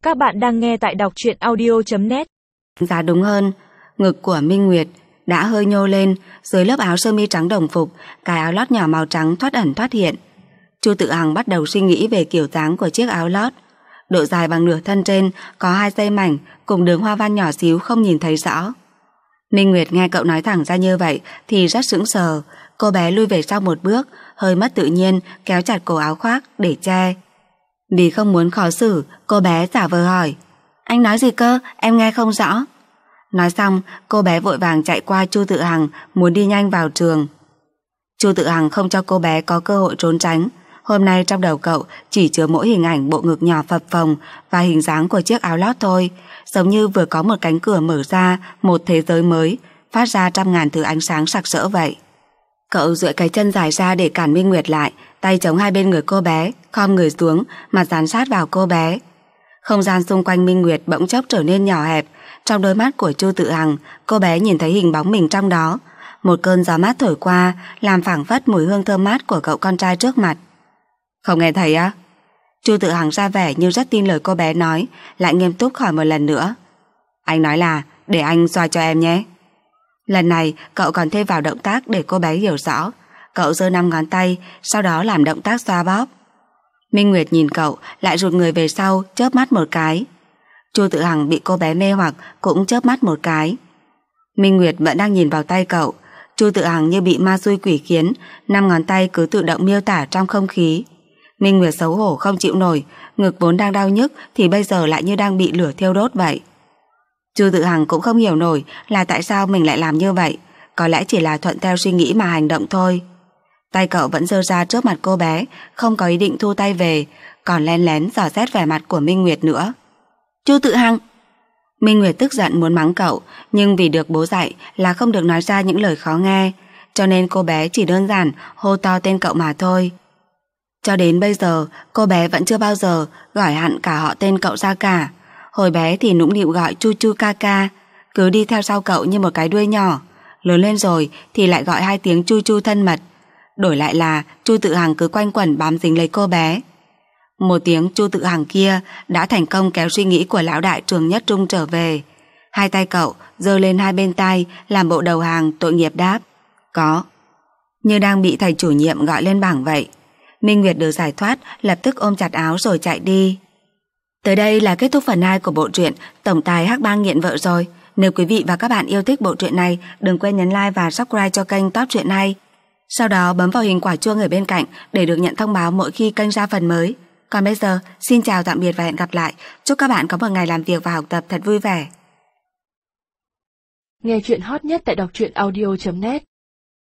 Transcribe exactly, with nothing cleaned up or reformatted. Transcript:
Các bạn đang nghe tại đọc truyện audio chấm net. Giá đúng hơn, ngực của Minh Nguyệt đã hơi nhô lên, dưới lớp áo sơ mi trắng đồng phục, cái áo lót nhỏ màu trắng thoát ẩn thoát hiện. Chu Tự Hằng bắt đầu suy nghĩ về kiểu dáng của chiếc áo lót. Độ dài bằng nửa thân trên, có hai dây mảnh cùng đường hoa văn nhỏ xíu không nhìn thấy rõ. Minh Nguyệt nghe cậu nói thẳng ra như vậy thì rất sững sờ. Cô bé lui về sau một bước, hơi mất tự nhiên kéo chặt cổ áo khoác để che. Vì không muốn khó xử, cô bé giả vờ hỏi: "Anh nói gì cơ? Em nghe không rõ." Nói xong, cô bé vội vàng chạy qua Chu Tự Hằng, muốn đi nhanh vào trường. Chu Tự Hằng không cho cô bé có cơ hội trốn tránh. Hôm nay trong đầu cậu chỉ chứa mỗi hình ảnh bộ ngực nhỏ phập phồng và hình dáng của chiếc áo lót thôi, giống như vừa có một cánh cửa mở ra một thế giới mới, phát ra trăm ngàn thứ ánh sáng sặc sỡ vậy. Cậu duỗi cái chân dài ra để cản Minh Nguyệt lại, tay chống hai bên người cô bé, khom người xuống, mặt dán sát vào cô bé. Không gian xung quanh Minh Nguyệt bỗng chốc trở nên nhỏ hẹp. Trong đôi mắt của Chu Tự Hằng, cô bé nhìn thấy hình bóng mình trong đó. Một cơn gió mát thổi qua, làm phảng phất mùi hương thơm mát của cậu con trai trước mặt. "Không nghe thấy á?" Chu Tự Hằng ra vẻ như rất tin lời cô bé nói, lại nghiêm túc hỏi một lần nữa. "Anh nói là để anh xoa cho em nhé." Lần này cậu còn thêm vào động tác để cô bé hiểu rõ. Cậu giơ năm ngón tay, sau đó làm động tác xoa bóp. Minh Nguyệt nhìn cậu, lại rụt người về sau, chớp mắt một cái. Chu Tự Hằng bị cô bé mê hoặc, cũng chớp mắt một cái. Minh Nguyệt vẫn đang nhìn vào tay cậu. Chu Tự Hằng như bị ma xui quỷ khiến, năm ngón tay cứ tự động miêu tả trong không khí. Minh Nguyệt xấu hổ không chịu nổi, ngực vốn đang đau nhức thì bây giờ lại như đang bị lửa thiêu đốt vậy. Chu Tự Hằng cũng không hiểu nổi là tại sao mình lại làm như vậy. Có lẽ chỉ là thuận theo suy nghĩ mà hành động thôi. Tay cậu vẫn giơ ra trước mặt cô bé, không có ý định thu tay về, còn len lén dò xét vẻ mặt của Minh Nguyệt nữa. "Chu Tự Hằng!" Minh Nguyệt tức giận muốn mắng cậu, nhưng vì được bố dạy là không được nói ra những lời khó nghe, cho nên cô bé chỉ đơn giản hô to tên cậu mà thôi. Cho đến bây giờ, cô bé vẫn chưa bao giờ gọi hẳn cả họ tên cậu ra cả. Hồi bé thì nũng nịu gọi Chu Chu ca ca, cứ đi theo sau cậu như một cái đuôi nhỏ. Lớn lên rồi thì lại gọi hai tiếng Chu Chu thân mật. Đổi lại là Chu Tự Hằng cứ quanh quẩn bám dính lấy cô bé. Một tiếng Chu Tự Hằng kia đã thành công kéo suy nghĩ của lão đại Trường Nhất Trung trở về. Hai tay cậu giơ lên hai bên tai, làm bộ đầu hàng tội nghiệp đáp: "Có." Như đang bị thầy chủ nhiệm gọi lên bảng vậy. Minh Nguyệt được giải thoát, lập tức ôm chặt áo rồi chạy đi. Tới đây là kết thúc phần hai của bộ truyện Tổng tài Hắc Bang nghiện vợ rồi. Nếu quý vị và các bạn yêu thích bộ truyện này, đừng quên nhấn like và subscribe cho kênh Top Truyện Hay. Sau đó bấm vào hình quả chuông ở bên cạnh để được nhận thông báo mỗi khi kênh ra phần mới. Còn bây giờ, xin chào tạm biệt và hẹn gặp lại. Chúc các bạn có một ngày làm việc và học tập thật vui vẻ. Nghe truyện hot nhất tại đọc truyện audio chấm net.